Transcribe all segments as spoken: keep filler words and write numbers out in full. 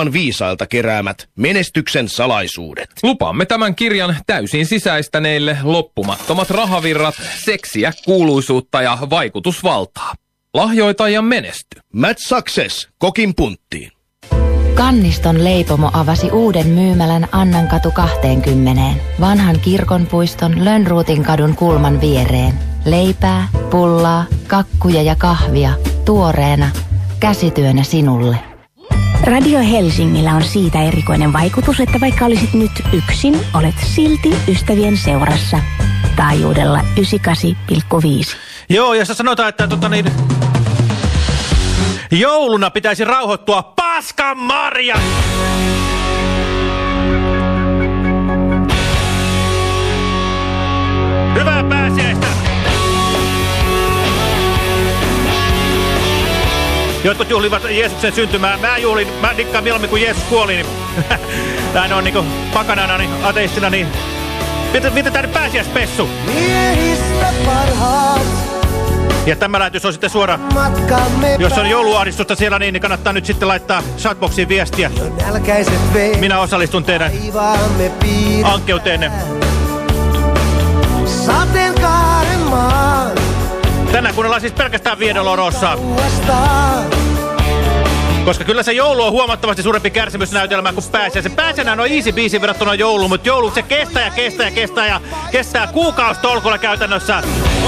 viisailta keräämät menestyksen salaisuudet. Lupaamme tämän kirjan täysin sisäistäneille loppumattomat rahavirrat, seksiä, kuuluisuutta ja vaikutusvaltaa. Lahjoita ja menesty. Mad Success, Kokin punttiin. Kanniston leipomo avasi uuden myymälän Annankatu kaksikymmentä, vanhan kirkonpuiston Lönnruutin kadun kulman viereen. Leipää, pullaa, kakkuja ja kahvia, tuoreena, käsityönä sinulle. Radio Helsingillä on siitä erikoinen vaikutus, että vaikka olisit nyt yksin, olet silti ystävien seurassa. Taajuudella yhdeksänkymmentäkahdeksan pilkku viisi. Joo, ja sanotaan, että tota niin, jouluna pitäisi rauhoittua paskan marjat! Hyvää pääsiäistä! Jotkut juhlivat Jeesuksen syntymää. Mä juhlin, mä dikkaan mieluummin kun Jeesus kuoli, niin näin on niinku pakanana, niin ateistina, niin miten, miten tää nyt pääsiäispessu? Miehistä parhaat. Ja tämä lähetys on sitten suora. Jos on jouluahdistusta siellä, niin, niin kannattaa nyt sitten laittaa chatboxiin viestiä. Minä osallistun teidän ankkeuteenne. Tänään kuunnellaan siis pelkästään Via Dolorosaa. Koska kyllä se joulu on huomattavasti suurempi kärsimysnäytelmä kuin pääsiäinen. Se pääsiäinen on easy biisi verrattuna jouluun, mutta joulu se kestää ja kestää ja kestää ja kestää kuukausitolkulla käytännössä.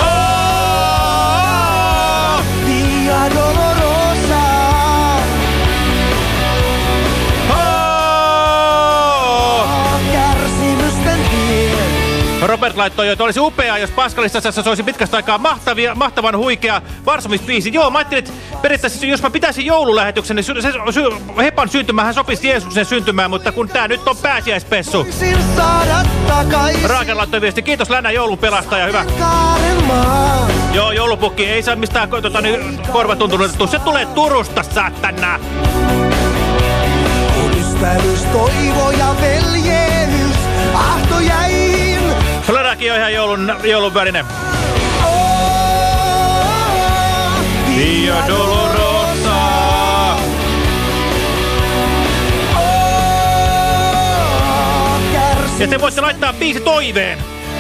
Via Dolorosa. Kärsimysten tie. Robert laittoi jo, että olisi upeaa, jos Paskalistassa se olisi pitkästä aikaa mahtavia, mahtavan huikea varsomispiisi. Joo, mä ajattelin, että periaatteessa jos mä pitäisin joululähetyksen, niin se, se, Hepan syntymähän sopisi Jeesuksen syntymään, mutta kun tää nyt on pääsiäispessu. Raakel laittoi viesti, kiitos Länä joulun pelastaja, hyvä. Joo, joulupukki ei saa mistään tota, niin, korvatuntunut, se tulee Turusta, saatana. On ystävyys, toivo ja veljeys, ahto jäin. Flöräkin on ihan joulun, joulun väline. Via Dolorosa. Ja te voitte laittaa biisi toiveen.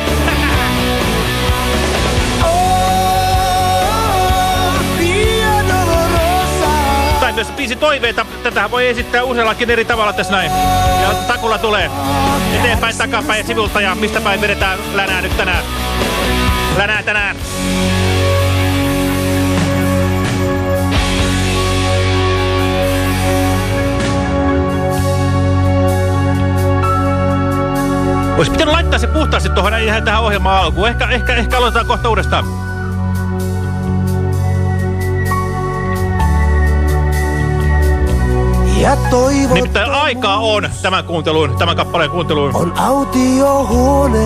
Tai myös biisi toiveita. Tätähän voi esittää useallakin eri tavalla tässä näin. Ja takulla tulee eteenpäin, takapäin ja sivulta ja mistä päin vedetään Länää nyt tänään. Länää tänään. Olisi pitänyt laittaa se puhtaasti tuohon ihan tähän ohjelmaan alkuun. Ehkä, ehkä, ehkä aloitetaan kohta uudestaan. Ja nimittäin aikaa on tämän kuunteluun, tämän kappaleen kuunteluun. On autiohuone,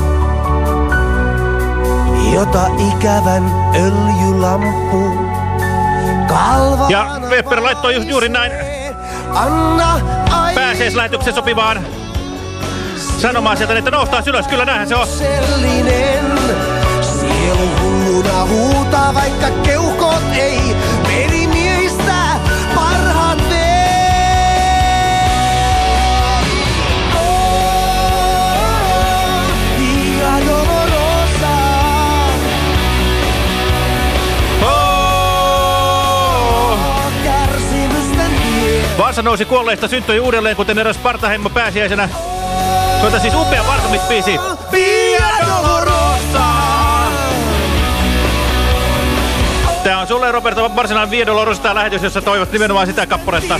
jota ikävän öljylampu kalvaan. Ja Webber laittoi just juuri näin pääsiäislähetyksen sopivaan sanomaan sieltä, että noustaan ylös. Kyllä näinhän se on. Sielu hulluna huutaa, vaikka keuhkot ei merimiehistä parhaat vee. Vaasa nousi kuolleista, syntyi uudelleen, kuten eräs partaheimmo pääsiäisenä. Se on siis upea varsomispiisi. Via Dolorosa! Tää on sulle, Roberto, varsinainen Via Dolorosa tää lähetys, jossa toivot nimenomaan sitä kappaletta.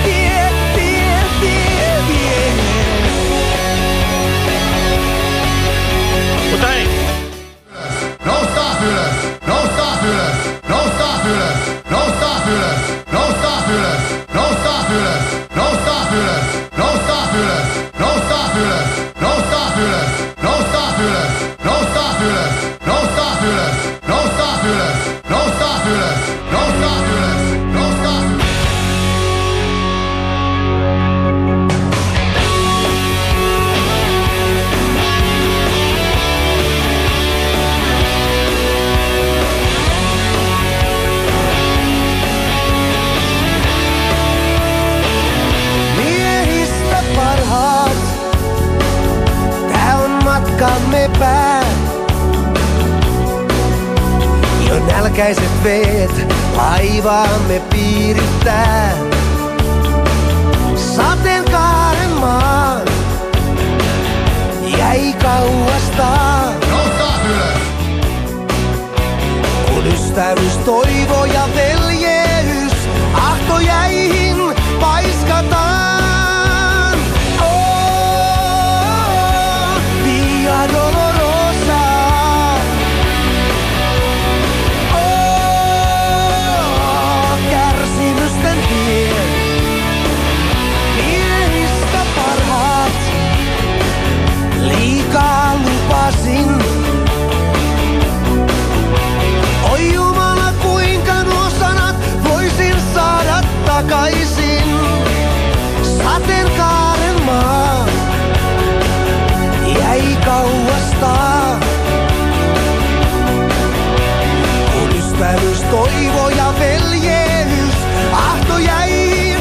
Mutta hei! Noustaa ylös! Noustaa ylös! Noustaa ylös! Noustaa ylös! Noustaa ylös! Noustaa ylös! Noustaa ylös! Noustaa ylös! Noustaa ylös! Noustaa ylös! Noustaa ylös! Noustaa ylös! Noustaa ylös! Noustaa ylös! Noustaa ylös! Noustaa ylös! Noustaa ylös! pää. Jo nälkäiset veet laivaamme piirittää. Sateenkaaren maan jäi kauastaan. Noustaan ylös! Kun ystävyys, toivo ja veljeys ahtojäihin paiskataan. Oh, Via Dolorosa. Oh, kärsimysten tie. Miehistä parhaat, liikaa lupasin. Oi Jumala, kuinka nuo sanat voisin saada takaisin. Sateenkaaren maa jäi kauastaan. Kun ystävyys, toivo ja veljeys ahtojäihin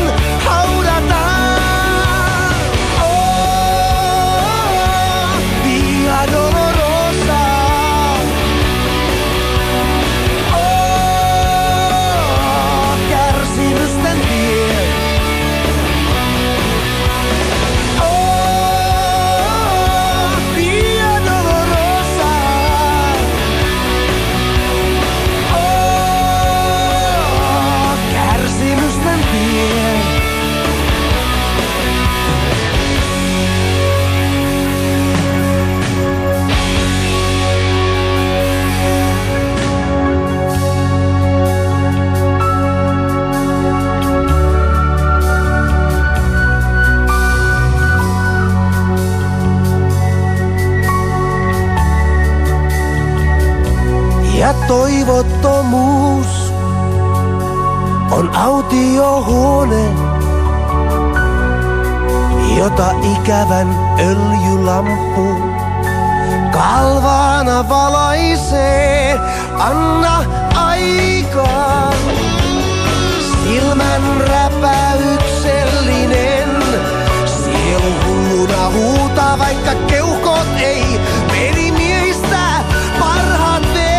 haudataan. Oh, Via Dolorosa. Oh, kärsimysten tie. Oh, Via Dolorosa. Oh, kärsimysten tie. Ja toivottomuus on autiohuone, jota ikävän öljylampu kalvaana valaisee. Anna aikaa, silmän räpäyksellinen. Sielu hulluna huutaa, vaikka keuhkot ei merimiehistä parhaat vee.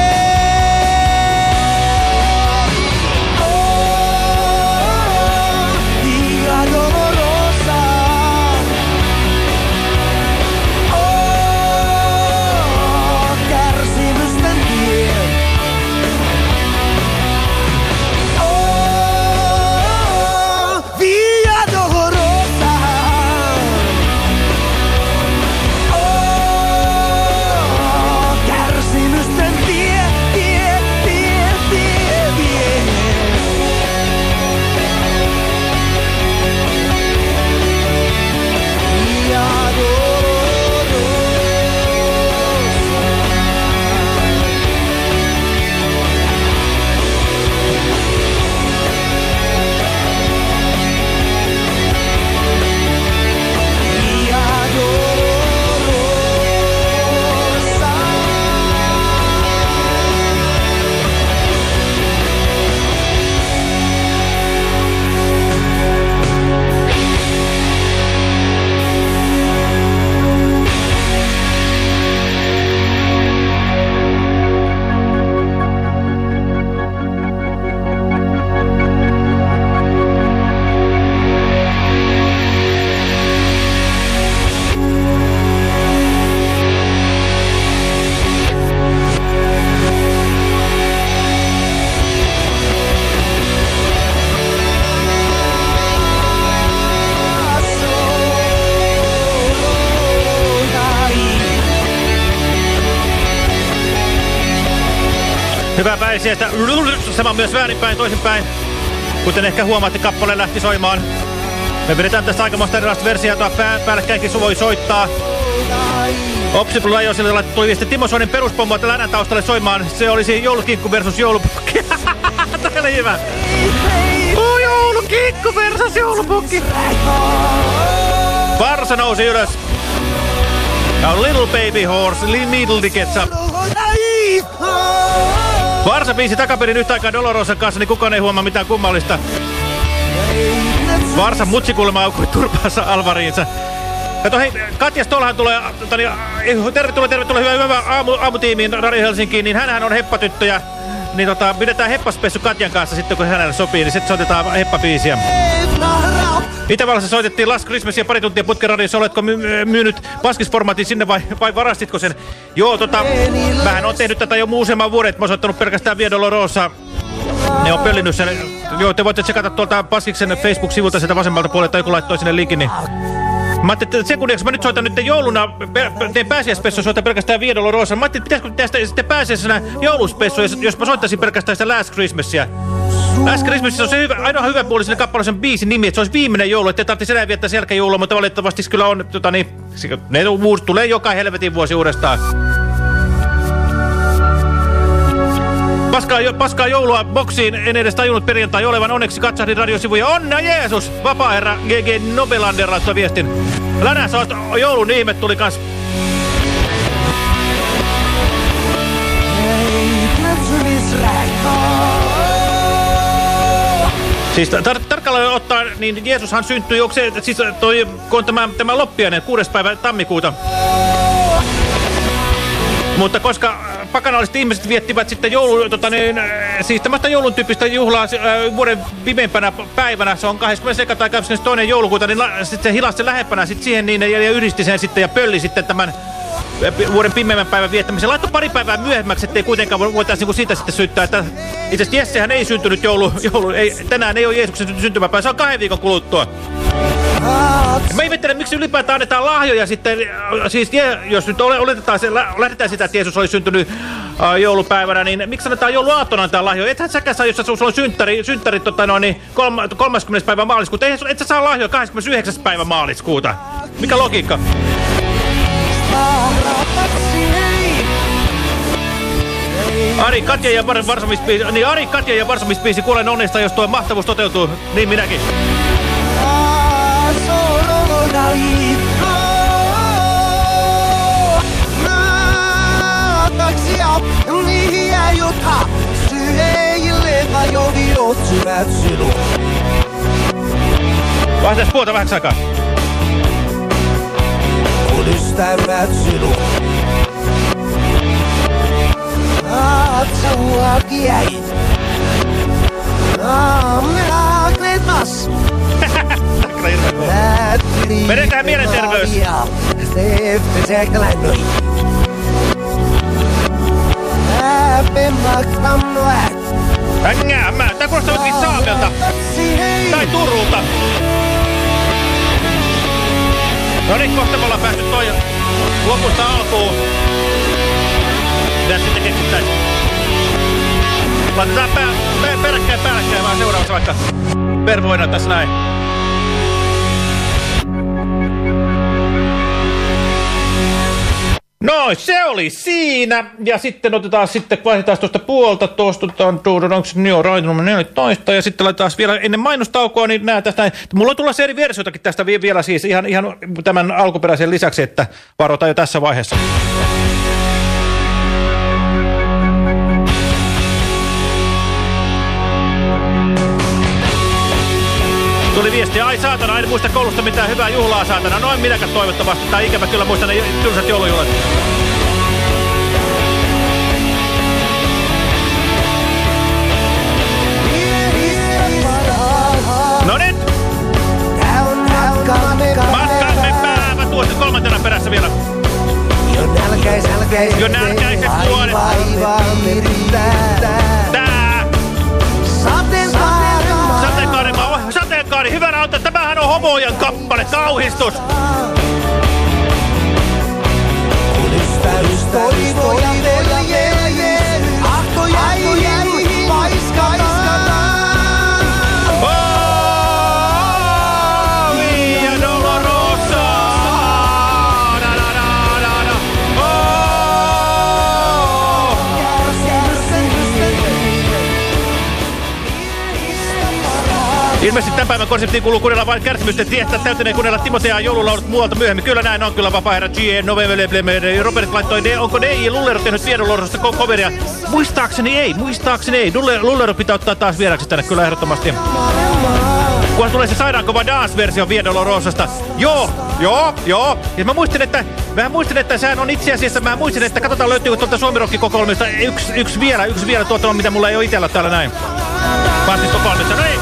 Hyvää päivää. Sama myös väärinpäin, toisinpäin. Kuten ehkä huomaatte, kappale lähti soimaan. Me vedetään tästä aikamoista erilaista versiota. Pää, päällekkäinkin voi soittaa. Opsiplu Lajosille tuli viesti Timo Soinen peruspommo länän taustalle soimaan. Se olisi joulukinkku versus joulupukki. Tämä oli hyvä. Oh, joulukinkku versus joulupukki. Varsa nousi ylös. Now little baby horse, little gets up. Varsa biisi takaperin yhtä aikaa Dolorosan kanssa, niin kukaan ei huomaa mitään kummallista. Varsa mutsikulma aukui turpaansa alvariinsa. Kato hei, Katja Stolhan tulee, tani, tervetuloa, tervetuloa, hyvä, hyvä aamu, aamutiimiin Radio Helsinkiin, niin hänhän on heppatyttö ja niin tota, pidetään heppaspessu Katjan kanssa sitten kun hänelle sopii, niin sitten soitetaan heppabiisiä. Itävallassa soitettiin Last Christmasia pari tuntia putken radiossa. Oletko my myynyt paskisformaatin sinne vai, vai varastitko sen? Joo, tota, mähän on tehnyt tätä jo useamman vuoden, että mä oon soittanut pelkästään Via Dolorosa. Ne on pöllinyt sen. Joo, te voitte tsekata tuolta Paskiksen Facebook-sivulta sieltä vasemmalta puolelta, joku laittoi sinne linkin, niin mä ajattelin, että sekunniksi mä nyt soitan nyt jouluna, teen pääsiäispessu, soitan pelkästään Via Dolorosa. Mä ajattelin, että pitäisikö tehdä sitten pääsiäisenä jouluspessu, jos mä soittaisin pelkästään sitä Last Christmasia. Last Christmasissa on se hyvä, ainoa hyvä puoli sinne kappaleisen biisin nimi, että se olisi viimeinen joulu, ettei tarvitse enää viettää selkäjoulua, mutta valitettavasti kyllä on, tota niin, ne uusi, tulee joka helvetin vuosi uudestaan. Paskaa, paskaa joulua boksiin, en edes tajunnut perjantai olevan, onneksi katsahdin radiosivuja. Onna Jeesus! Vapaa-herra G G Nobelander laittoi viestin. Länä, sä oot joulun ihme, tuli kans. Siis tar tarkalleen ottaa, niin Jeesushan syntyi, onko se, siis toi, kun on tämä, tämä loppiainen, kuudes päivä tammikuuta. Mutta koska pakanalliset ihmiset viettivät sitten joulu, tota niin, siis tämmöistä joulun tyyppistä juhlaa äh, vuoden pimeimpänä päivänä, se on kahdeskymmenes tai kahdeskymmenestoinen joulukuuta, niin sitten se hilasi lähempänä sitten siihen niin, ja, ja yhdisti sen sitten ja pölli sitten tämän vuoden pimeimmän päivän viettämisen. Laittoi pari päivää myöhemmäksi, ettei kuitenkaan voitaisiin niin siitä sitten syyttää, että itse asiassa Jessehän ei syntynyt joulu, joulu ei, tänään ei ole Jeesuksen syntymäpäivä, se on kahden viikon kuluttua. Mä ihmettelen, miksi ylipäätään annetaan lahjoja sitten, siis jos nyt oletetaan, lähdetään sitä, että Jeesus olisi syntynyt uh, joulupäivänä, niin miksi annetaan jouluaattona antaa lahjoja? Ethän säkään saa, jos sulla on synttäri, synttäri tota no, niin kolmaskymmenes päivä maaliskuuta, et, et sä saa lahjoja kahdeskymmenesyhdeksäs päivä maaliskuuta. Mikä logiikka? Ari, Katja ja Varsomispiisi, niin Ari, Katja ja Varsomispiisi, kuulen onnesta, jos tuo mahtavuus toteutuu, niin minäkin. Vaihtais puolta vähäksi aikaa. Kun ystävät sinut. Katsoakin jäin. Naamelaakletas. Menetähän mielenterveys. Hängää, mä. Tää kuulostaa jotenkin Saamelta. Tai Turulta. No niin, kohta me ollaan päästy toi lopusta alkuun. Mitäs sitten keksittäis? Laitetaan pää, pää, peräkkäin päällekkäin vaan seuraavaksi vaikka pervoina tässä näin. No, se oli siinä. Ja sitten otetaan sitten, vaihdetaan tuosta puolta, tuosta, onko se New Ride numero neljätoista, ja sitten laitetaan vielä ennen mainostaukoa, niin nää tästä näin. Mulla on tulossa eri versioitakin tästä vielä siis, ihan, ihan tämän alkuperäisen lisäksi, että varoitaan jo tässä vaiheessa. Tuli viestiä, ai saatana, en muista koulusta mitään hyvää juhlaa saatana. Noin minäkään toivottavasti, tai ikävä kyllä muistan ne tylsät joulujuhlat. No nyt! Matkamme päävä tuosta kolmantena perässä vielä. Jo nälkäis, nälkäis, jo nälkäiset vuodet. Tää! Sateenkaari, sateenkaari, hyvänä on, että tämähän on homojen kappale, kauhistus! Kun ystävyys toivoja veljees, ahtoja jäihin paiskataan. Oh, Via Dolorosa! Da, da, da, da, da. Oh! Ilmeisesti tämän päivän konseptiin kuuluu kuunnella vain kärsimysten tietää täytäneen kuunnella Timotea joululaulut muualta myöhemmin. Kyllä näin on, kyllä vapaa-herra G N November. Robert laittoi, onko D J Lullero tehnyt Via Dolorosta coveria? Muistaakseni ei, muistaakseni ei. Lullero pitää ottaa taas vieraksi tänne, kyllä ehdottomasti. Kunhan tulee se sairaankova dance-versio Via Dolorosasta. Joo, Joo, joo. Ja mä muistin, että, mä muistin, että sehän on itse asiassa, mä muistin, että katsotaan löytyykö tuolta Suomi-Rock-kokoelmista yksi, yksi vielä, yksi vielä tuolta on, mitä mulla ei ole itsellä täällä näin. Pastistokoelmissa, no niin.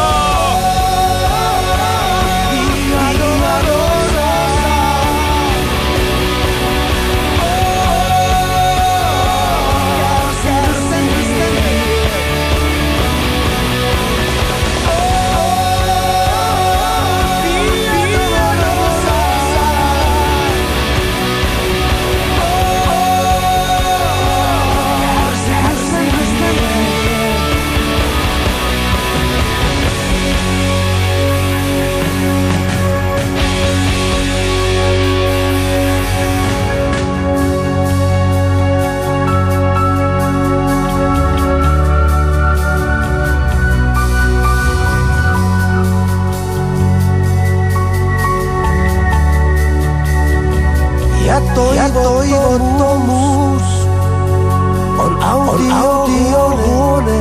Ja toivottomuus on autiohuone,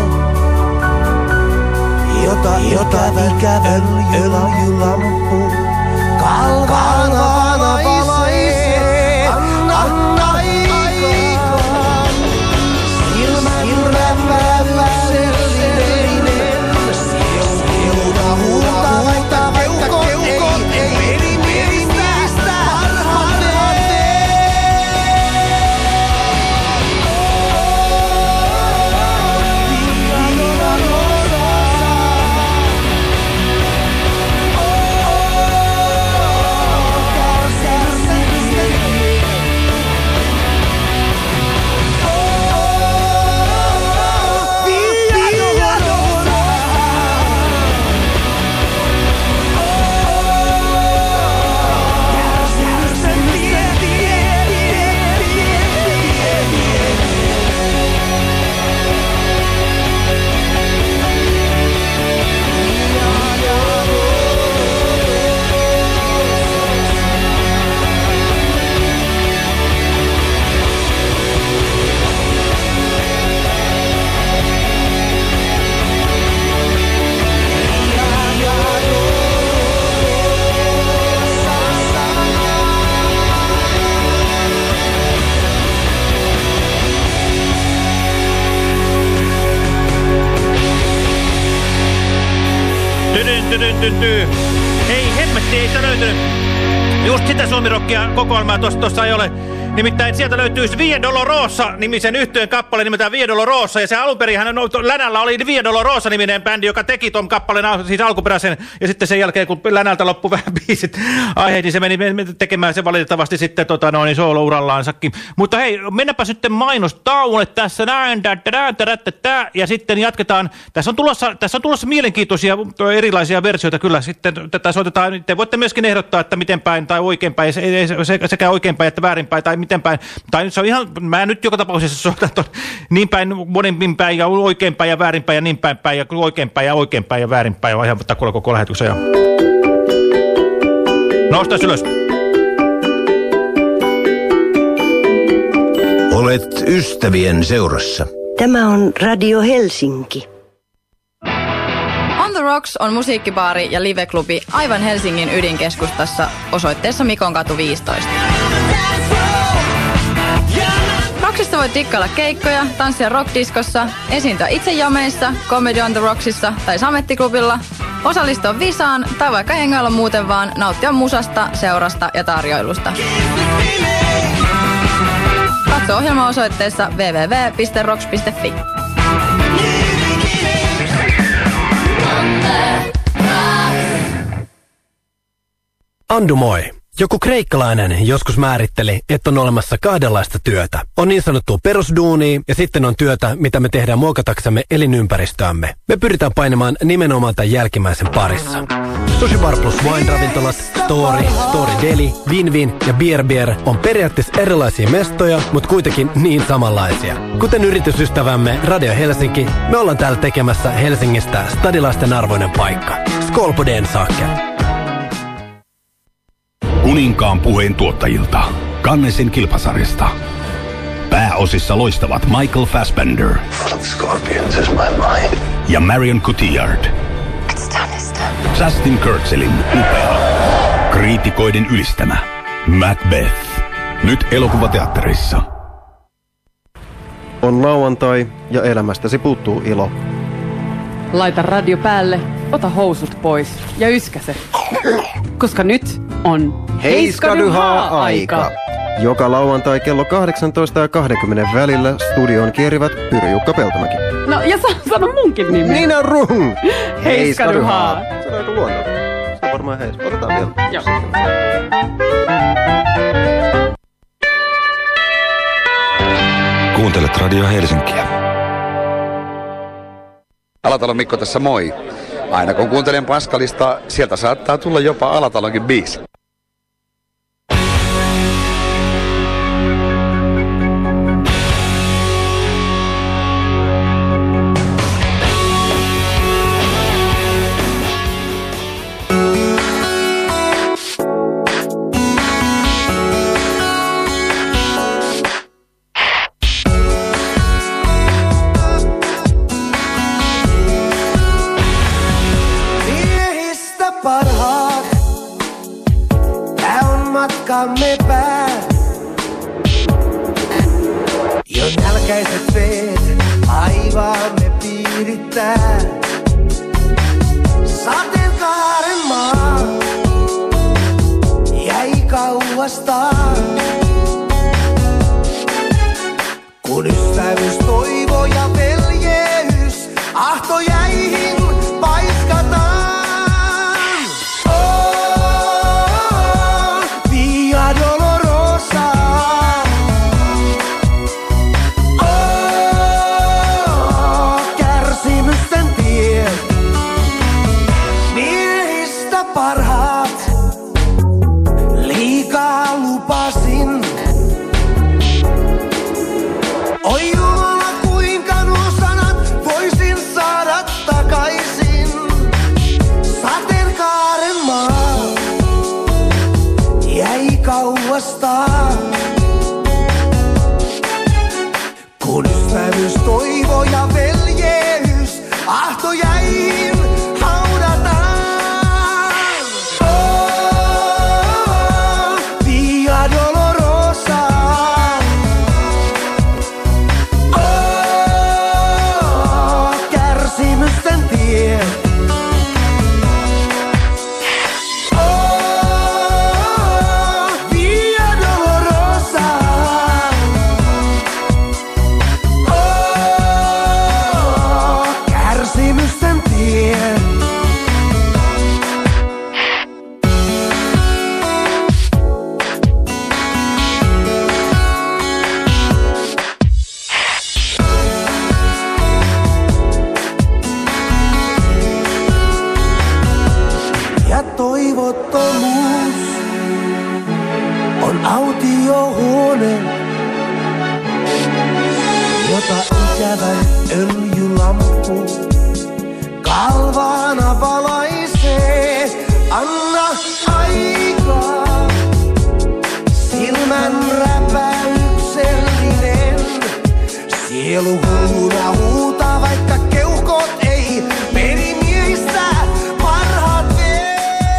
jota ikävä öljylampu kalvana valaisee. Anna aikaan, silmän vävyksellinen, sieluna huuta vaikka keukot ei merimielistä harhanee. Ei hemmetti, ei sitä löytynyt. Just sitä Suomi-rockia kokoelmaa tuossa ei ole. Nimittäin sieltä löytyisi Via Dolorosa-nimisen yhtyeen kappale nimeltään Via Dolorosa. Ja se alunperinhän Länällä oli Via Dolorosa-niminen bändi, joka teki ton kappaleen, siis alkuperäisen. Ja sitten sen jälkeen, kun Länältä loppui vähän biisit aiheet, niin se meni tekemään se valitettavasti sitten tota, no, niin solo-urallaansakin. Mutta hei, mennäpä sitten mainostauolle tässä näin. Ja sitten jatketaan. Tässä on tulossa, tässä on tulossa mielenkiintoisia erilaisia versioita kyllä. Sitten tätä soitetaan. Te voitte myöskin ehdottaa, että miten päin tai oikein päin, sekä oikein päin että väärin päin tai miten päin. Tai se on ihan, mä nyt joka tapauksessa soitan ton niin päin, monin päin ja oikein päin ja väärin päin ja niin päin päin ja oikein päin ja oikein päin ja väärin päin. Ja ihan takuulla koko lähetyksen. Ja noustaan ylös. Olet ystävien seurassa. Tämä on Radio Helsinki. On the Rocks on musiikkibaari ja liveklubi aivan Helsingin ydinkeskustassa osoitteessa Mikonkatu viisitoista. Rocksista voi tikkailla keikkoja, tanssia rockdiskossa, esiintyä itse jameissa, Comedy on the Rocksissa tai Samettiklubilla, osallistua visaan tai vaikka hengailla muuten vaan nauttia musasta, seurasta ja tarjoilusta. Katso ohjelma osoitteessa double-u double-u double-u piste rocks piste fi. Andu moi. Joku kreikkalainen joskus määritteli, että on olemassa kahdenlaista työtä. On niin sanottua perusduunia ja sitten on työtä, mitä me tehdään muokataksemme elinympäristöämme. Me pyritään painamaan nimenomaan tämän jälkimmäisen parissa. Sushi Bar plus Wine-ravintolat, Story, Story Deli, Win-Win ja Beer Beer on periaatteessa erilaisia mestoja, mutta kuitenkin niin samanlaisia. Kuten yritysystävämme Radio Helsinki, me ollaan täällä tekemässä Helsingistä stadilaisten arvoinen paikka. Skål på den saken! Kuninkaan puheen tuottajilta, Cannesin kilpasarjasta. Pääosissa loistavat Michael Fassbender ja Marion Cotillard. Justin Kurtzelin upea Kriitikoiden ylistämä Macbeth. Nyt elokuvateatterissa. On lauantai ja elämästäsi puuttuu ilo. Laita radio päälle, ota housut pois ja yskäse. Koska nyt on Heiskadyhaa-aika. Joka lauantai kello kahdeksantoista ja kaksikymmentä välillä studion kierivät Pyry-Jukka Peltomäki. No ja sa- sano munkin nimi. Nina Rung. Heiskadyhaa. Se on aika luonto. Se on varmaan heis. Otetaan vielä. Joo. Kuuntelet Radio Helsinkiä. Alatalon Mikko tässä moi. Aina kun kuuntelen Paskalista, sieltä saattaa tulla jopa Alatalonkin biisi. matkamme pää. Jo nälkäiset veet aivaamme piirittää. Sateenkaaren maa jäi kauastaan. Kun ystävyys, toivo ja veljeys ahto jäihin paiskataan. Oh, Via Dolorosa. Oh, kärsimysten tie. Miehistä parhaat liikaa lupasin. Oi Jumala, kuinka nuo sanat voisin saada takaisin. Sateenkaaren maa jäi kauastaan. Kun ystävyys, toivo ja veljeys ahto jäihin haudataan. Oh, Via Dolorosa. Oh, kärsimysten tie. Oh, Via Dolorosa. Oh, kärsimysten tie. Ja toivottomuus on autiohuone, jota ikävän öljylamppu kalvaana valaisee. Anna aikaa, silmän räpäyksellinen. Sielu hulluna huutaa, vaikka keuhkot ei merimiehistä parhaat vei.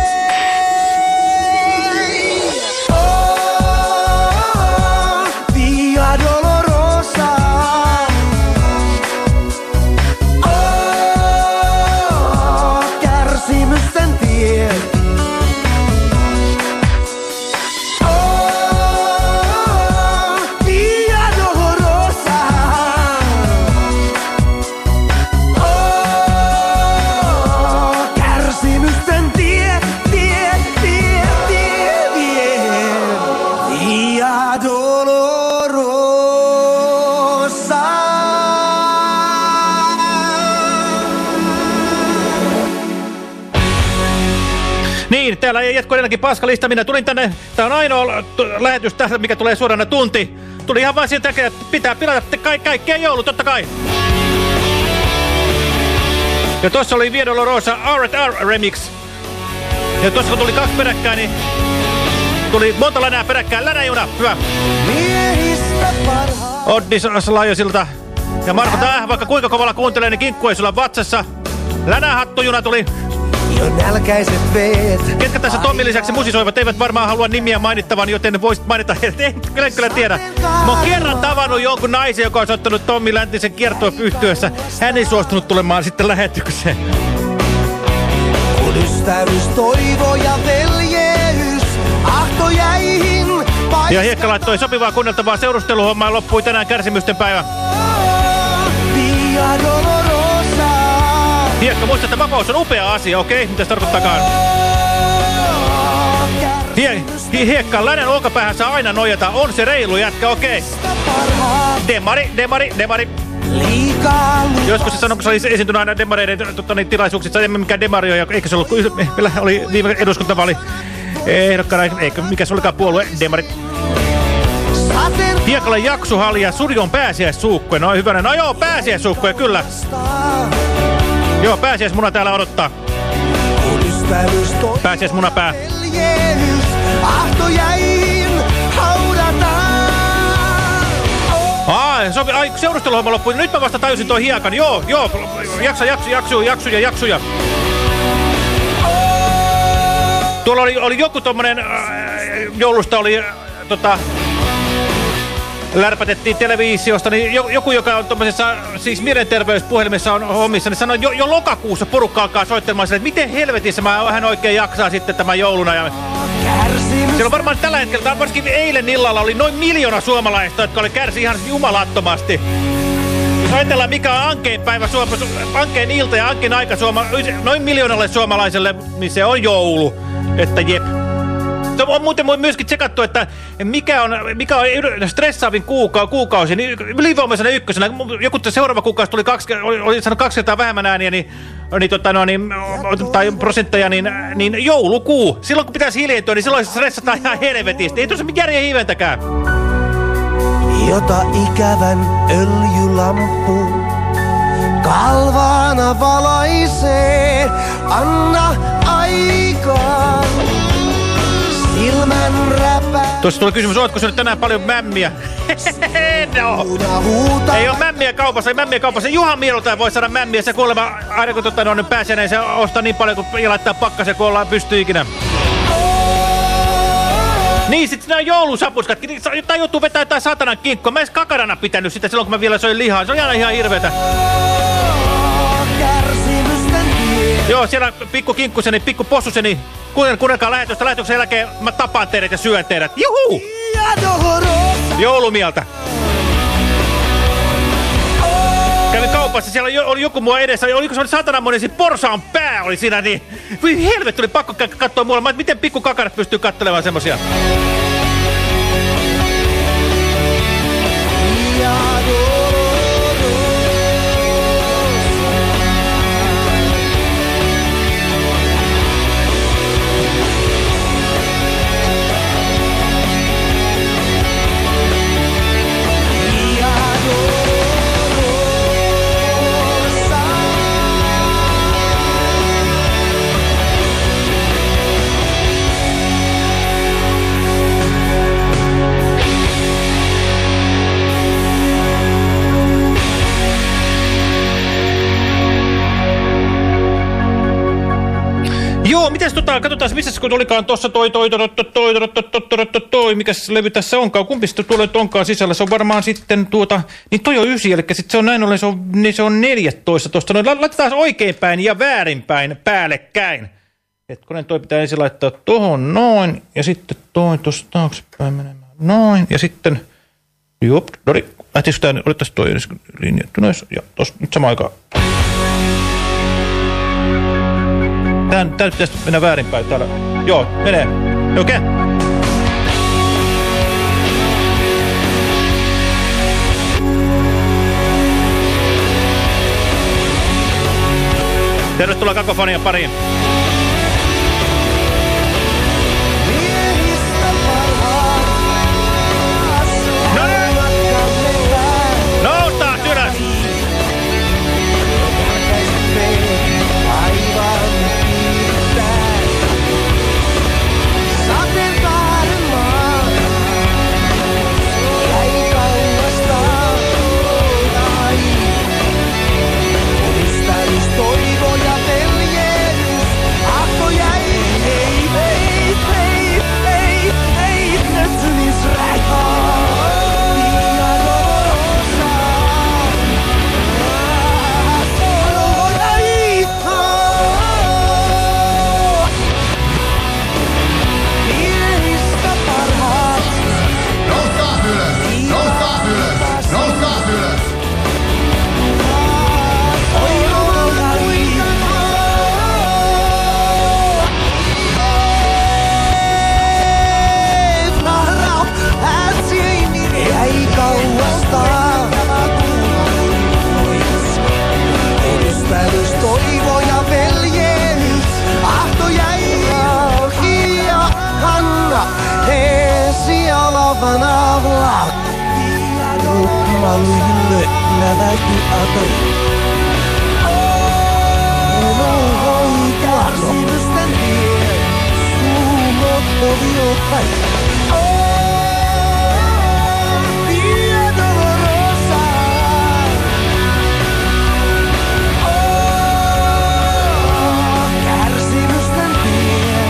Oh, Via Dolorosa. Oh, kärsimysten tie. Oh, Via Dolorosa. Oh, kärsimysten tie, tie, tie, tie, tie. Via Dolorosa. Niin, täällä ei jatko edelläkin Paskalista. Minä tulin tänne. Tää on ainoa lähetys tästä, mikä tulee suorana tunti. Tuli ihan vaan siitä, että pitää pilata ka kaikkea joulu, totta kai. Ja tossa oli Via Dolorosa R and R Remix. Ja tossa kun tuli kaksi peräkkäin, niin tuli monta länää peräkkäin. Länäjuna, hyvä. Miehistä parhaat. Oddis Lajosilta. Ja Marko Tää, vaikka kuinka kovalla kuuntelee, niin kinkku ei sulla vatsassa. Länähattujuna tuli. jo nälkäiset veet. Ketkä tässä Tommin lisäksi musisoivat eivät varmaan halua nimiä mainittavan, joten voisit mainita heidät. En kyllä, kyllä tiedä. Mä oon kerran tavannut jonkun naisen, joka on soittanut Tommi Läntisen kiertueyhtiössä. Hän ei suostunut tulemaan sitten lähetykseen. Kun ystävyys, toivo ja veljeys ahtojäihin. Ja Hiekka laittoi sopivaa kuunneltavaa seurusteluhommaa ja loppui tänään kärsimysten päivä. Hiekka, muista, että vapaus on upea asia, okei? Okay? Mitä se tarkoittaakaan? Hie Hiekka, länen olkapäähän saa aina nojata. On se reilu jätkä, okei? Okay. Demari, demari, demari. Joskus se sanoi, kun se oli esiintynyt aina demareiden tota, niin, tilaisuuksissa. Emme mikään demari, eikä se ollut, meillä oli viime eduskuntavaali ehdokkaana, eikä mikä se olikaan puolue, demarit. Hiekalle jaksuhalli ja Surjon pääsiäissuukkoja. No hyvänen. No joo, pääsiäissuukkoja, kyllä. Joo, pääsiäismuna täällä odottaa. Pääsiäismunapää. Ai, sopi, ai seurusteluhomma loppui. Nyt mä vasta tajusin toi Hiekan. Joo, joo, jaksa, jaksu, jaksu, jaksuja, jaksuja. Tuolla oli, oli joku tommonen, äh, joulusta oli, äh, tota, lärpätettiin televisiosta, niin joku, joka on tommosessa, siis mielenterveyspuhelimessa on hommissa, niin sanoi, jo, jo lokakuussa porukka alkaa soittelemaan sille, että miten helvetissä mä vähän oikein jaksaa sitten tämän jouluna. Ja siellä on varmaan tällä hetkellä, varsinkin eilen illalla oli noin miljoona suomalaista, jotka oli kärsi ihan jumalattomasti. Jos ajatellaan, mikä on ankein päivä, ankein ilta ja ankein aika suoma, noin miljoonalle suomalaiselle, niin se on joulu. Että jep. Se on muuten myöskin tsekattu, että mikä on, mikä on stressaavin kuuka kuukausi. Niin ylivoimaisena ykkösenä, joku seuraava kuukausi tuli kaksi, oli, oli sanonut kaksi kertaa vähemmän ääniä, niin, niin, tota, no, niin, tai prosentteja, niin, niin joulukuu. Silloin kun pitäisi hiljentyä, niin silloin stressataan ihan helvetisti. Ei tuossa järjen hiventäkään. Jota ikävän öljylampu kalvaana valaisee, anna aikaa. Tuossa tuli kysymys, ootko syönyt tänään paljon mämmiä? No. Ei ole mämmiä kaupassa, ei mämmiä kaupassa. Juhan mieluuteen voi saada mämmiä. Se kuulemma, aina kun tota, no, pääsee, niin se ostaa niin paljon, kun laittaa pakkasen, kun ollaan pystyy ikinä. Niin, sit nämä joulusapuskat. Tai joutuu vetää jotain satanan kinkkua. Mä edes kakarana pitänyt sitä silloin, kun mä vielä söin lihaa. Se on aina ihan hirveetä. Joo, siellä pikku kinkkuseni, pikku possuseni. Kuunnelkaa lähetystä. Lähetyksen jälkeen mä tapaan teidät ja syön teidät. Juhuu! Joulumieltä. Kävin kaupassa, siellä oli joku mua edessä. Oliko se oli satananmoinen, se porsaan pää oli siinä niin. Helvetti, tuli pakko katsoa muualla. Miten pikku kakarat pystyy katselemaan semmosia? Joo, mitäs tota, katsotaan, missä kun olikaan tuossa toi, toi, toi, toi, toi, toi, toi, toi, toi, mikäs levy tässä onkaan, kumpi sitten tulee onkaan sisällä, se on varmaan sitten tuota, niin toi on ysi, eli sitten se on näin ollen, se on, niin se on neljätoista tuosta, no laitetaan oikeinpäin ja väärinpäin päällekkäin. Hetkonen, toi pitää ensin laittaa tohon noin, ja sitten toi tuossa taaksepäin menemään noin, ja sitten, jop, dori, lähtisikö tää, olittaisi toi edes linjattu noissa, ja tossa nyt samaan aikaan. Tän pitäisi mennä väärinpäin täällä. Joo, menee. Okei. Okay. Tervetuloa Kakofonian pariin. Noustaan ylös! vanavla. Malille näväki atoi. Unohoi kärsimysten tie. Suumotto viottai. Via Dolorosa. Kärsimysten tie.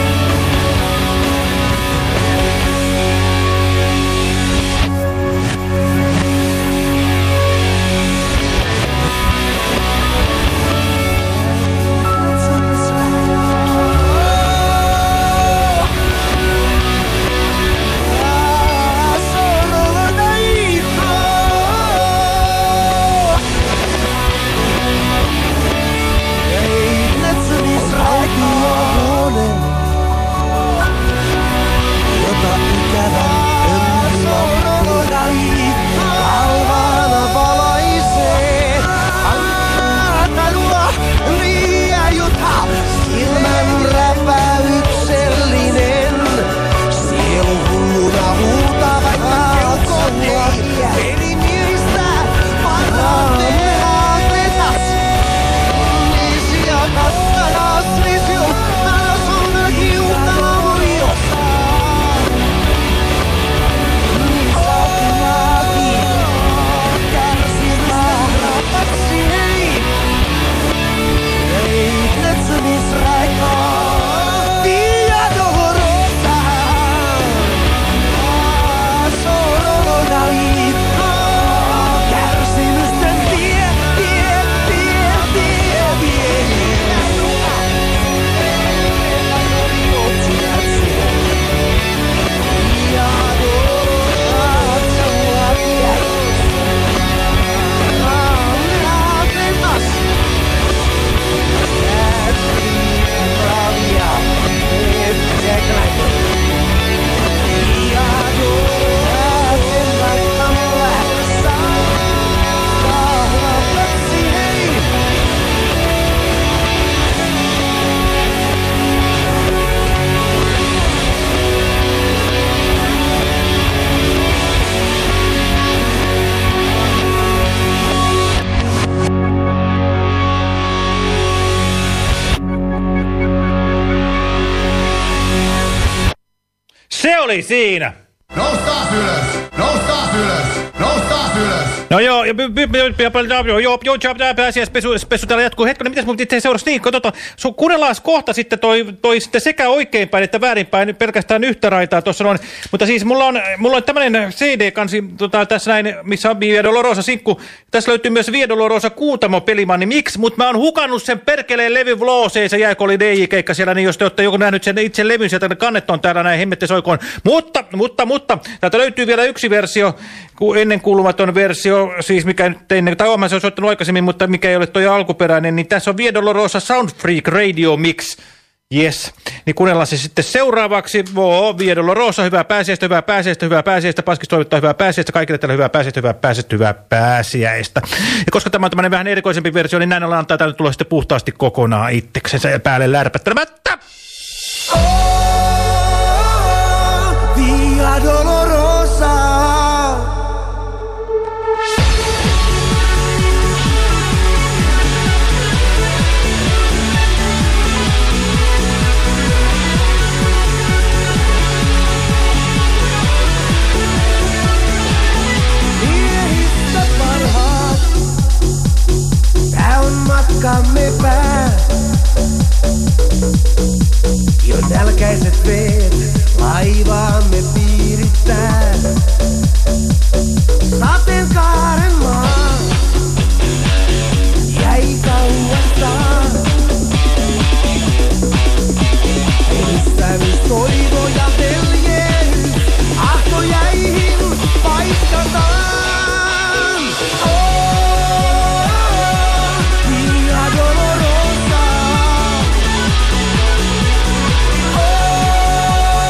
Se oli siinä! Noustaan ylös! Noustaan ylös! Noustaan ylös! No joo, joo, joo, joo, tämä pääsiäispessu täällä jatkuu. Hetkinen, mitäs mun itse seurasi? Niin, tota, kuunnellaan kohta sitten toi, toi sitten sekä oikeinpäin että väärinpäin pelkästään yhtä raitaa tuossa noin. Mutta siis mulla on, mulla on tämmönen C D-kansi tota, tässä näin, missä on Via Dolorosa sinkku. Tässä löytyy myös Via Dolorosa Kuutamo pelimanni. Miksi? Mutta mä oon hukannut sen perkeleen levy Vlooseen, se jäi, kun oli D J-keikka siellä, niin jos te olette joku nähnyt sen itse levyn sieltä, ne kannet on täällä näin hemmette soikoon. Mutta, mutta, mutta, täältä löytyy vielä yksi versio, ennenkuulumaton versio, siis mikä nyt ennen, tai oonhan se on soittanut aikaisemmin, mutta mikä ei ole toi alkuperäinen, niin tässä on Via Dolorosa Sound Freak Radio Mix. Yes. Niin kuunnellaan se sitten seuraavaksi. Oo, Via Dolorosa, hyvää pääsiäistä, hyvää pääsiäistä, hyvää pääsiäistä. Paskis toivottaa hyvää pääsiäistä. Kaikille täällä hyvää pääsiäistä, hyvää pääsiäistä, hyvää pääsiäistä. Ja koska tämä on tämmöinen vähän erikoisempi versio, niin näin ollaan antaa tälle tulla sitten puhtaasti kokonaan itseksensä ja päälle lärpättelemättä. Oh, Via Dolorosa. Matkamme pää. Jo nälkäiset veet laivaamme piirittää. Sateenkaaren maa jäi kauastaan. Ystävyys, toivo ja veljeys ahtojäihin paiskataan. Oh,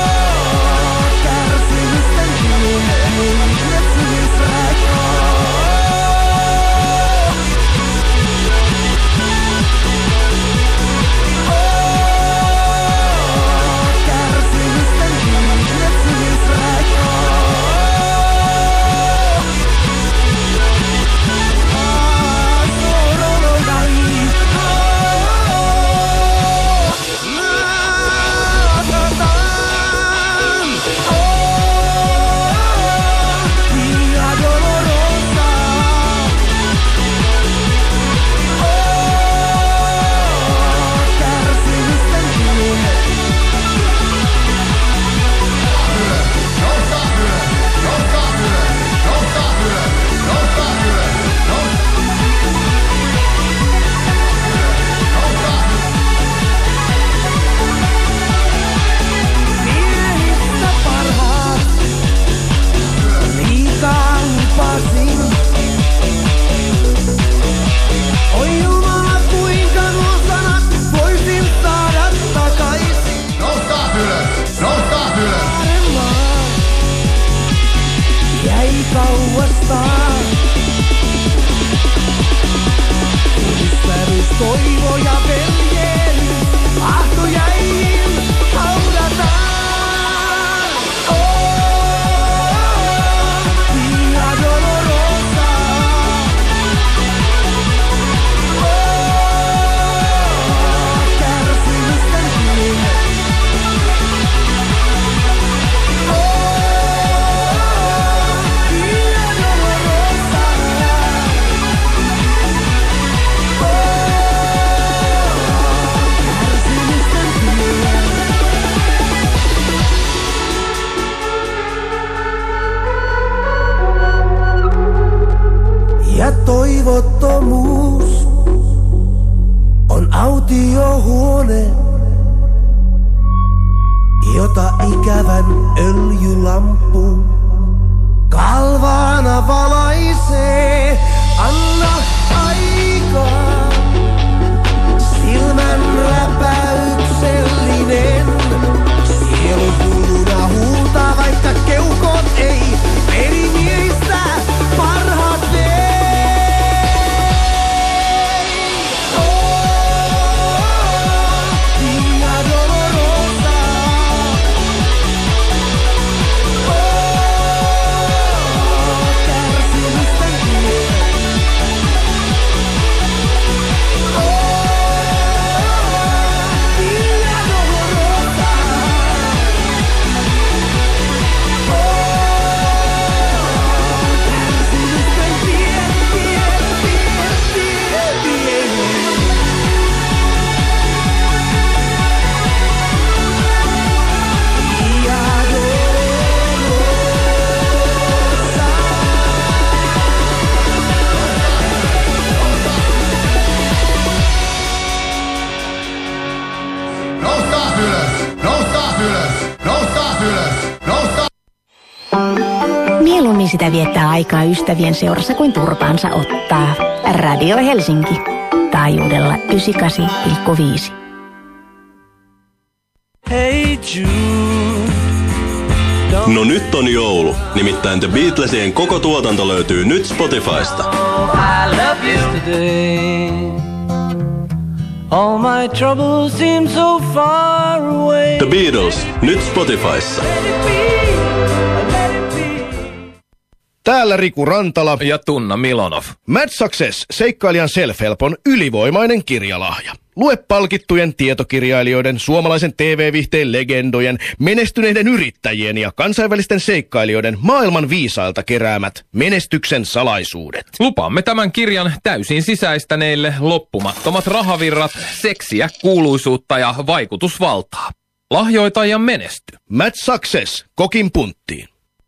kauastaan. Ystävyys, toivo ja veljeys, ahtojäihin haudataan. Ja toivottomuus on autiohuone, jota ikävän öljylampu kalvaana valaisee. Anna aikaa, silmän räpäyksellinen. Sielu hulluna huutaa, vaikka keuhkot ei merimiehistä parhaat vee. Mieluummin sitä viettää aikaa ystävien seurassa kuin turpaansa ottaa. Radio Helsinki. Taajuudella yhdeksänkymmentäkahdeksan pilkku viisi. Hey Jude. No nyt on joulu. Nimittäin The Beatlesien koko tuotanto löytyy nyt Spotifysta. I love you today. All my troubles seem so far away. The Beatles, nyt Spotifyssa. Täällä Riku Rantala ja Tunna Milonov. Mad Success, seikkailijan self-help on ylivoimainen kirjalahja. Lue palkittujen tietokirjailijoiden, suomalaisen T V-viihteen legendojen, menestyneiden yrittäjien ja kansainvälisten seikkailijoiden maailman viisailta keräämät menestyksen salaisuudet. Lupaamme tämän kirjan täysin sisäistäneille loppumattomat rahavirrat, seksiä, kuuluisuutta ja vaikutusvaltaa. Lahjoita ja menesty. Mad Success, kokin punttiin.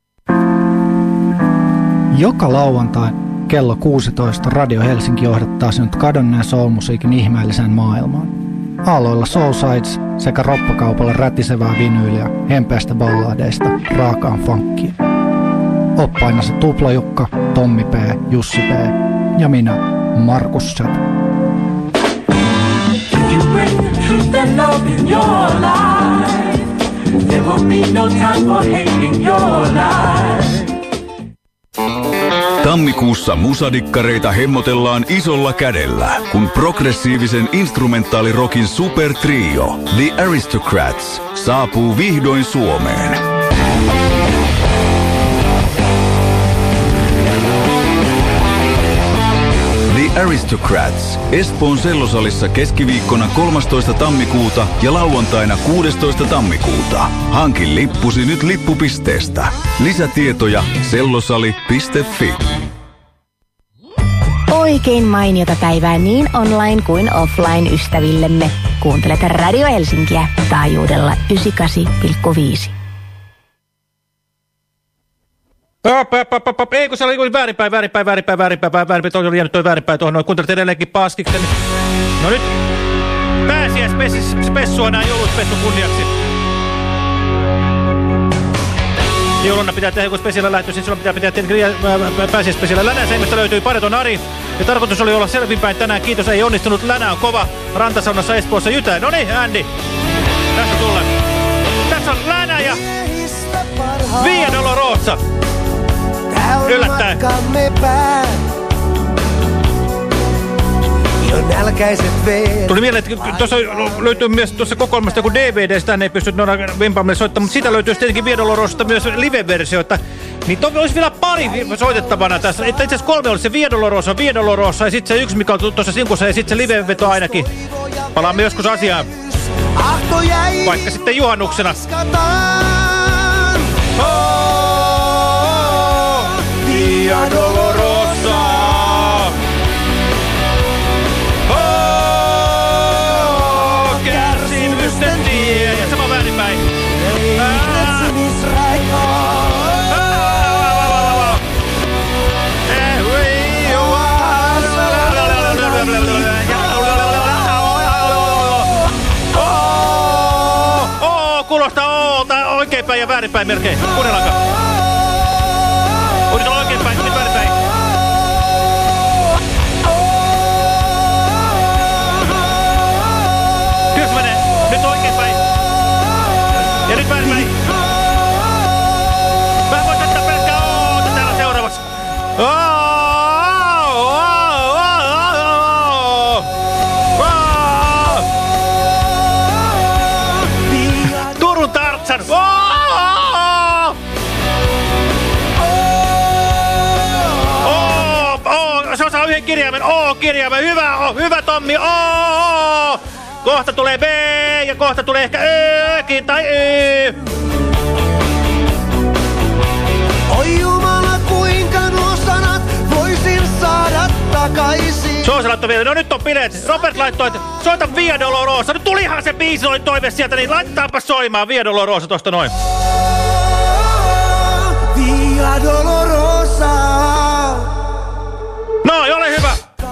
Joka lauantai kello kuusitoista Radio Helsinki johdattaa sinut kadonneen soul-musiikin ihmeelliseen maailmaan. Aalloilla Soulsides sekä roppakaupalla rätisevää vinyyliä hempeästä balladeista raakaan funkkiin. Oppainasi Tuplajukka, Tommi P, Jussi P ja minä, Markus Z. Tammikuussa musadikkareita hemmotellaan isolla kädellä, kun progressiivisen instrumentaalirokin supertrio The Aristocrats saapuu vihdoin Suomeen. The Aristocrats Espoon Sellosalissa keskiviikkona kolmastoista tammikuuta ja lauantaina kuudestoista tammikuuta. Hankin lippusi nyt lippupisteestä. Lisätietoja sellosali piste fi. Oikein mainiota päivää niin online kuin offline ystävillemme. Kuuntelet Radio Helsinkiä taajuudella yhdeksänkymmentäkahdeksan pilkku viisi. Ei, kun se oli väärinpäin, väärinpäin, väärinpäin, väärinpäin, väärinpäin, toi oli jäänyt toi väärinpäin tuohon noin. Kuuntelet edelleenkin Paskiksen. No nyt pääsiäispessua nää jouluspessun kunniaksi. Jouluna pitää tehdä joku spesiaali lähtö, siis silloin pitää pitää tehdä pääsiäispesiaali. Länän seimestä löytyy Pareton Ari. Ja tarkoitus oli olla selvinpäin tänään. Kiitos, ei onnistunut. Länä on kova. Rantasaunassa Espoossa jytää. Noniin, Andy. Tässä tulee. Tässä on Länä ja Via Dolorosa. yllättäen. Tuli mieleen, että tuossa löytyy myös tuossa kokoelmasta joku D V D-stä, ei pysty noilla vimpaamille soittamaan, mutta siitä löytyy tietenkin Via Dolorosa myös live-versioita. Niin toki olisi vielä pari soitettavana tässä. Itse asiassa kolme olisi se Via Dolorosa, Via Dolorosa ja sitten se yksi, mikä on tuossa sinkussa ja sitten se live-veto ainakin. Palaamme joskus asiaan. Vaikka sitten juhannuksena. Oh, Via Dolorosa. Oh, kärsimysten tie. Ja sama väärinpäin. Kuulostaa oolta oikeinpäin ja väärinpäin melkein. Kuunnellaanko? Uudella oikeinpäin, nyt väärinpäin. Kyllä se menee. Nyt oikeinpäin. Ja nyt väärinpäin. Vähän voit ottaa pelkkää oota täällä seuraavaksi. Kirjaimen, O, kirjaimen, hyvä, o, hyvä Tommi, O, kohta tulee B ja kohta tulee ehkä Ökin tai Y. Oi Jumala, kuinka nuo sanat voisin saada takaisin. Soosa laittoi vielä, no nyt on bileet. Robert laittoi, että soita Via Dolorosa. Nyt tulihan se biisi toive sieltä, niin laitetaanpa soimaan Via Dolorosa tosta noin. Via Dolorosa. No, ole hyvä!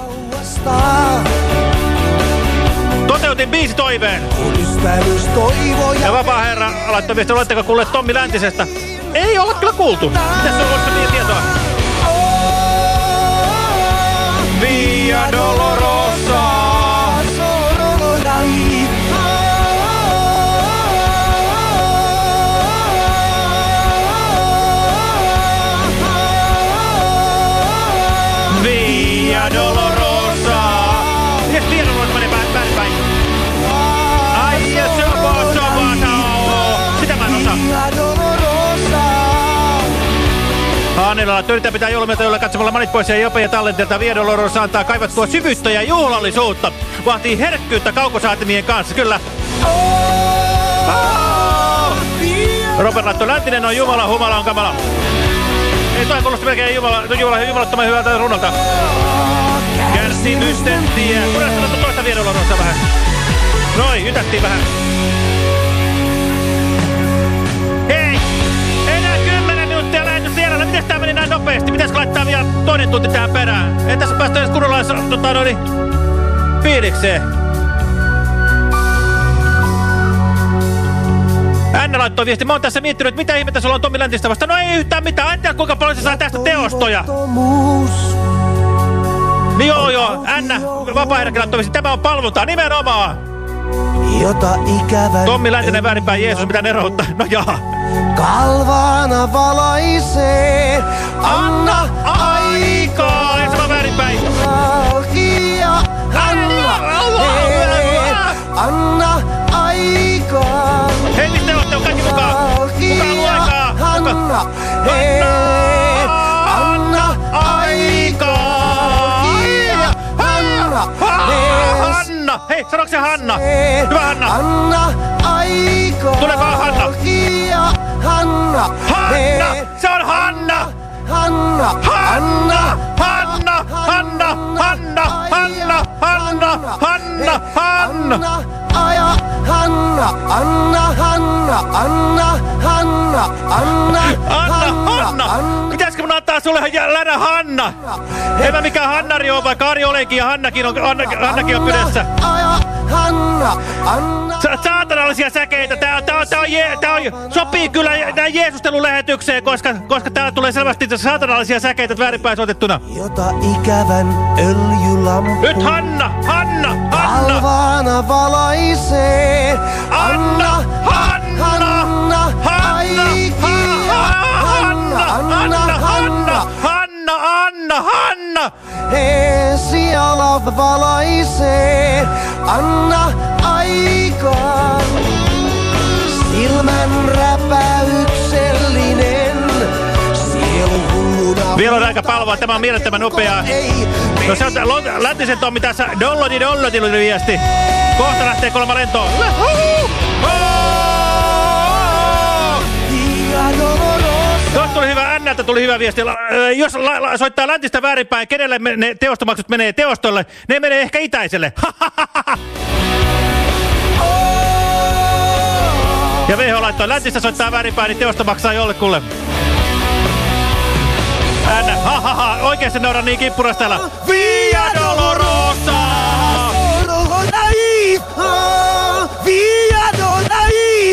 Toteutin biisi toiveen. Ja vapaa herra laittoi viesti, oletteko kuulleet Tommi Läntisestä? Ei olla kyllä kuultu. Mitäs on ollut niin tietoa? Via Dolorosa. Via Dolorosa. Mites Via Dolorosa menee päin päin päin? Ai ja sopo sopo. Sitä mä en osaa. Hannilla yritetään pitää joulumietä, jolla katsomalla manitpoisia jopa ja tallenteelta Via Dolorosa antaa kaivattua syvyyttä ja juhlallisuutta. Vaatii herkkyyttä kaukosaatimien kanssa, kyllä. Robert laittoi, Läntinen on Jumala, humala on kamala. Ei toi kuulosti melkein Jumala, Jumala, jumalattoman hyvältä runnolta. Kärsimysten tie. Kuulosti laittoi toista Via Dolorosa vähän. Noin, ytättiin vähän. Hei! Enää kymmenen minuuttia lähetys siellä. No mites tää meni näin nopeasti? Pitäisikö laittaa vielä toinen tunti tähän perään? Ei tässä päästä edes kunnolla tota noin fiilikseen. Anna laittoi viesti. Mä oon tässä miettinyt, että mitä ihmettä sulla on Tommi Läntistä vasta. No ei yhtään mitään. Ajattelin, kuinka paljon se saa tästä teostoja. Niin joo joo. Anna, vapaa-herrakin laittoi viesti. Tämä on palvontaa nimenomaan. Jota ikävän Tommi Läntinen väärinpäin Jeesus, mitä erouttaa. No jaa. Kalvana valaisee. Anna aikaa. Ja sama väärinpäin. Anna, anna aikaa. Hei, mistä te ootte? On kaikki mukaan. Mukaan luo aikaa. Hanna, anna aikaa. Hanna, Hanna. Hei, sanoiko se Hanna? Hyvä Hanna. Anna aikaa. Tuleeko Hanna? Hanna, Hanna. Se on Hanna. Hanna, Hanna, Hanna, Hanna, Hanna, Hanna, Hanna, Hanna, Hanna. Aja, Hanna, Anna, Hanna, Anna, Hanna, Anna, Hanna, Hanna. Pitäisikö mun antaa sulle länä Hanna? En mä mikään Hannari on, vaikka Ari olenkin ja Hannakin on, Hannakin on pydessä. Aja, Hanna, Anna. Saatanallisia säkeitä. Tää, tää, tää, on, tää on, sopii kyllä näin Jeesustelulähetykseen, koska, koska tää tulee selvästi saatanallisia säkeitä väärinpäin soitettuna. Jota ikävän öljylampu. Nyt Hanna, Hanna, Hanna. Kalvana valaisee. Anna, Hanna, Hanna, Hanna, Hanna, Hanna, Hanna, Hanna, Hanna! Esiala valaisee, anna aikaa. Silmän räpäyksellinen, sielu hulluna. Vielä on aika palvoa, tämä on mielettömän nopeaa. No se on Läntisen Tommi tässä, dollodi dollodi oli viesti. Kohta lähtee kolma lentoon. Tuosta tuli hyvä, Ännältä tuli hyvä viesti. Jos la, la, soittaa läntistä väärinpäin, kenelle me, ne teostomaksut menee teostolle? Ne menee ehkä itäiselle. Ja V H laittoi, läntistä soittaa väärinpäin, niin teosto maksaa jollekulle. Ännä, ha ha ha, oikeesti neuran niin kippurasta täällä. Via Dolorosa! Via Dolorosa!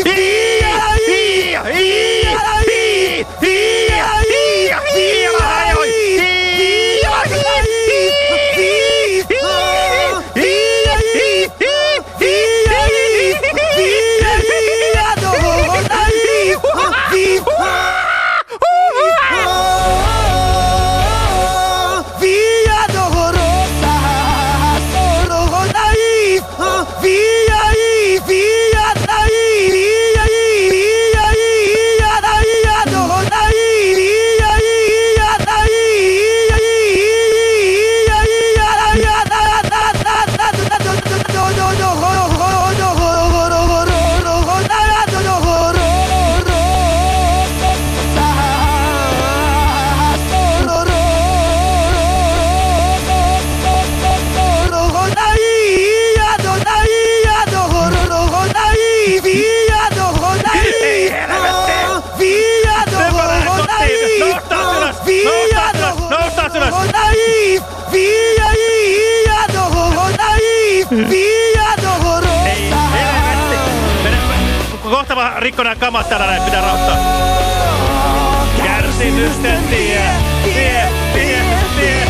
Kohtava rikkoneen kamat täällä näin, pitää rauhoittaa. Kärsimysten tie, tie, tie, tie.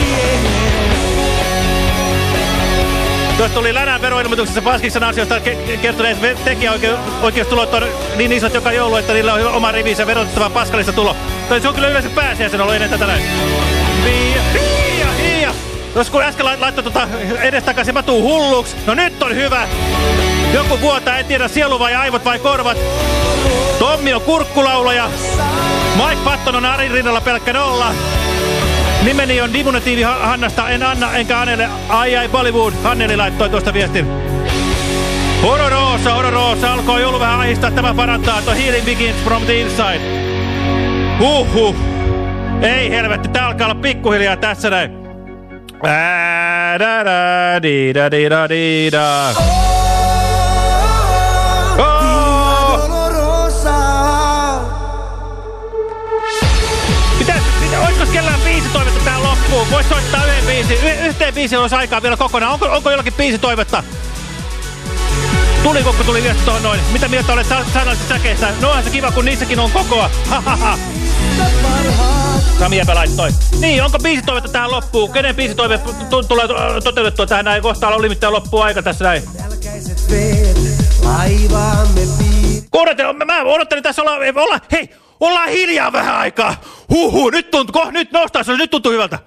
Tuosta tuli Länän veroilmoituksessa Paskiksen ansiosta ke kertoneet tekijäoikeustulot on niin isot joka joulu, että niillä on oma rivinsä verotettava Paskalista tulo. Se on kyllä yleensä pääsiäisen ollut ennen tätä näin. Viia, viia, viia. Tuossa kun äsken laittoi tuota edestakaisin, mä tuun hulluksi. No nyt on hyvä. Joku vuotaa, en tiedä sielu vai aivot vai korvat. Tommi on kurkkulaulaja. Mike Patton on Arin rinnalla pelkkä nolla. Nimeni on diminutiivi Hannasta, en anna enkä Anelle. Ai ai Bollywood, Hanneli laittoi tuosta viestin. Hororoosa, hororoosa, alkoi joulu vähän ahistaa, tämä parantaa. Tuo healing begins from the inside. Huhhuh. Ei helvetti, tää alkaa olla pikkuhiljaa tässä näin. Ää, da, da, di, da, di, da, di, da. Olisiko kellään biisitoivetta tähän loppuun? Vois soittaa yhden biisin. Y yhteen biisin olisi aikaa vielä kokonaan. Onko, onko jollakin biisitoivetta? Tulikokko tuli viesti tuohon noin. Mitä mieltä olet sanoisista säkeistä? No onhan se kiva, kun niissäkin on kokoa. Hahaha. Sami Jäpä laittoi. Niin, onko biisitoivetta tähän loppuun? Kenen biisitoive tulee toteutettua tähän näin? Kohta on nimittäin loppuun aika tässä näin. Kuunnette, mä odottelin tässä olla... olla hei! Ollaan hiljaa vähän aikaa. Huhhuh, nyt tuntuu, nyt nostaa se, nyt tuntuu hyvältä.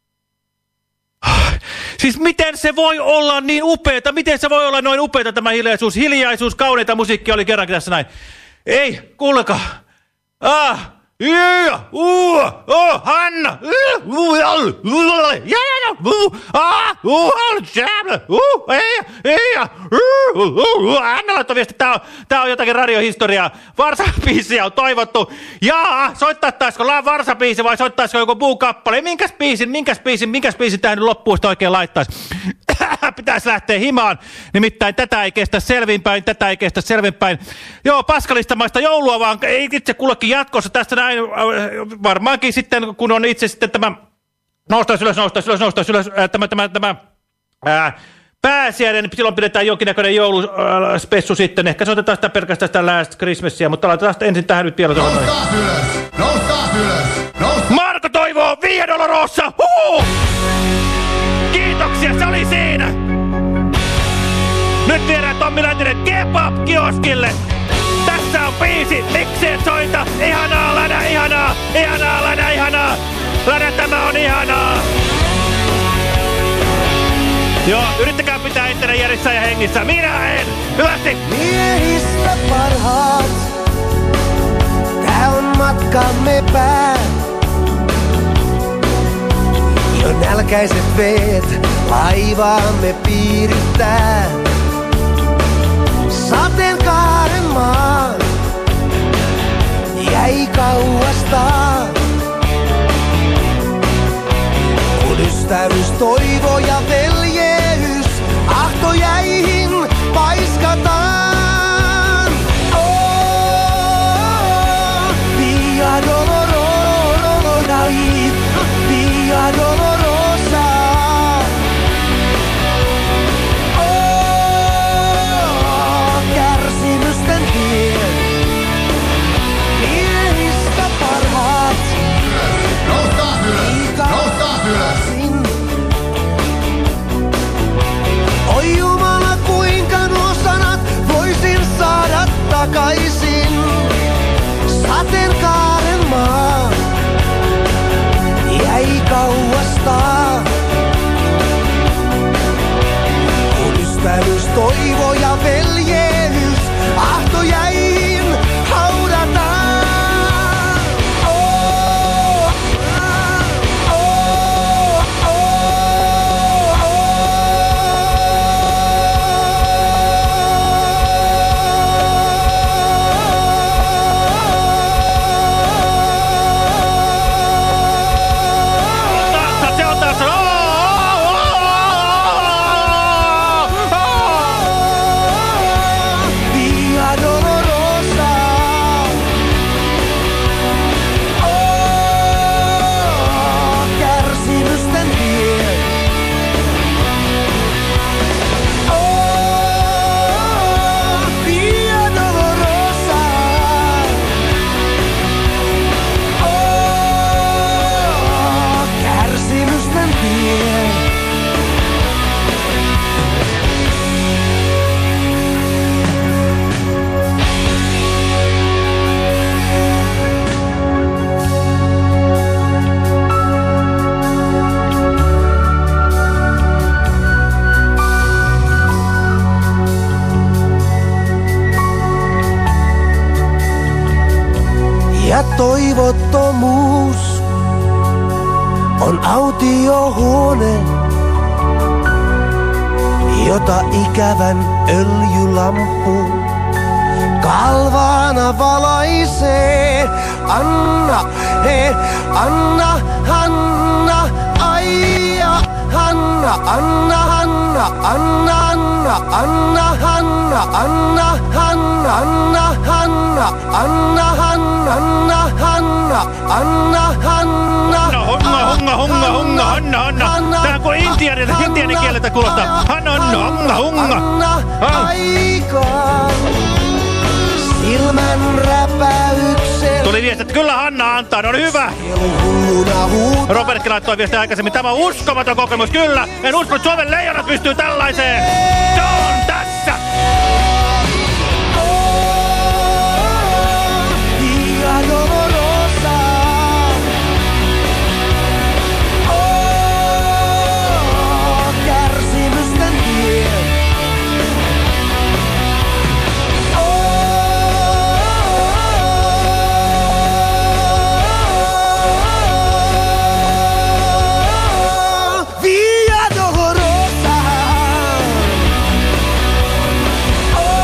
Siis miten se voi olla niin upeeta? Miten se voi olla noin upeeta tämä hiljaisuus? Hiljaisuus, kauneita musiikkia oli kerrankin tässä näin. Ei, kuulekaa. Ah, yeah, uh, oh, Hanna. Uh, ja, ja, uh, ah, uh, uh, ei, ei, uh, uh, Hanna laittoi viesti, tää on, tää on jotakin radiohistoriaa. Varsabiisiä on toivottu. Jaa, soittaisiko varsabiisi vai soittaisiko joku muu kappale? Minkäs biisin, minkäs biisin, minkäs biisin tähän nyt loppuun oikein laittaisi? Pitäisi lähteä himaan. Nimittäin tätä ei kestä selvinpäin, tätä ei kestä selvinpäin. Joo, paskalistamaista joulua vaan ei itse kullekin jatkossa tästä näin. Varmaankin sitten, kun on itse sitten tämä noustais ylös, noustais ylös, noustais ylös, ää, tämä, tämä, tämä ää, pääsiäinen, niin silloin pidetään jonkinnäköinen jouluspessu sitten. Ehkä se otetaan sitä pelkästään sitä Last Christmasia, mutta laitetaan sitten ensin tähän nyt vielä. Noustaas ylös! Noustaas ylös! Noustaas! Marko toivoo Via Dolorosa! Huhu! Kiitoksia, se oli siinä! Nyt viedään Tommi Läntinen kebab-kioskille! Tässä on biisi, miksi et soita? Ihanaa, Länä, ihanaa, ihanaa, Länä, ihanaa! Lada, tämä on ihanaa! Joo, yrittäkää pitää ittenä järjissä ja hengissä. Minä en! Hyvästi! Miehistä parhaat, tää on matkamme pää. Jo nälkäiset veet laivaamme piirittää. Sateenkaaren maa jäi kauastaan. Kun ystävyys, toivo ja veljeys ahtojäihin paiskataan. Oh, Via Dolorosa, Via Dolorosa. Oh, kärsimysten tie, miehistä parhaat. Noustaan ylös! Noustaan ylös! Oi Jumala, kuinka nuo sanat voisin saada takaisin. Sateenkaaren maa jäi kauastaan. Kun ystävyys, toivo ja veljeys ahtojäihin haudataan. Oh, oh, oh, Se on taas! Via Dolorosa. Oh, kärsimysten tie. Oh, Via Dolorosa. Oh, kärsimysten tie. Ja toivottomuus on autiohuone, jota ikävän öljylampu kalvaana valaisee. Anna, he, Anna, Hanna, aija, Hanna, Anna, Hanna, Anna, Anna, Anna, Hanna, Anna, Hanna, Anna, Hanna, Anna, Hanna, Anna, Hanna, Anna, Hanna. Honga, honga, honga, honga, Hanna, Hanna. Tää kun intiaani, intiaani kieleltä kuulostaa. Hanna, Hanna, honga, honga. Anna aikaan silmän räpäyksen. Tuli viesti, että kyllä Hanna antaa, no hyvä. Robertkin laittoi viestiä aikaisemmin. Tämä on uskomaton kokemus, kyllä. En usko, että Suomen leijonat pystyy tällaiseen. Se on tässä. Via Dolorosa. Oh, kärsimysten tie. Via Dolorosa. Oh,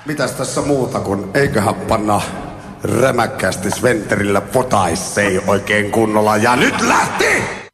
Mitäs tässä muuta kun eiköhän panna rämäkkästi Sventerillä potaissei oikein kunnolla. Ja nyt lähti!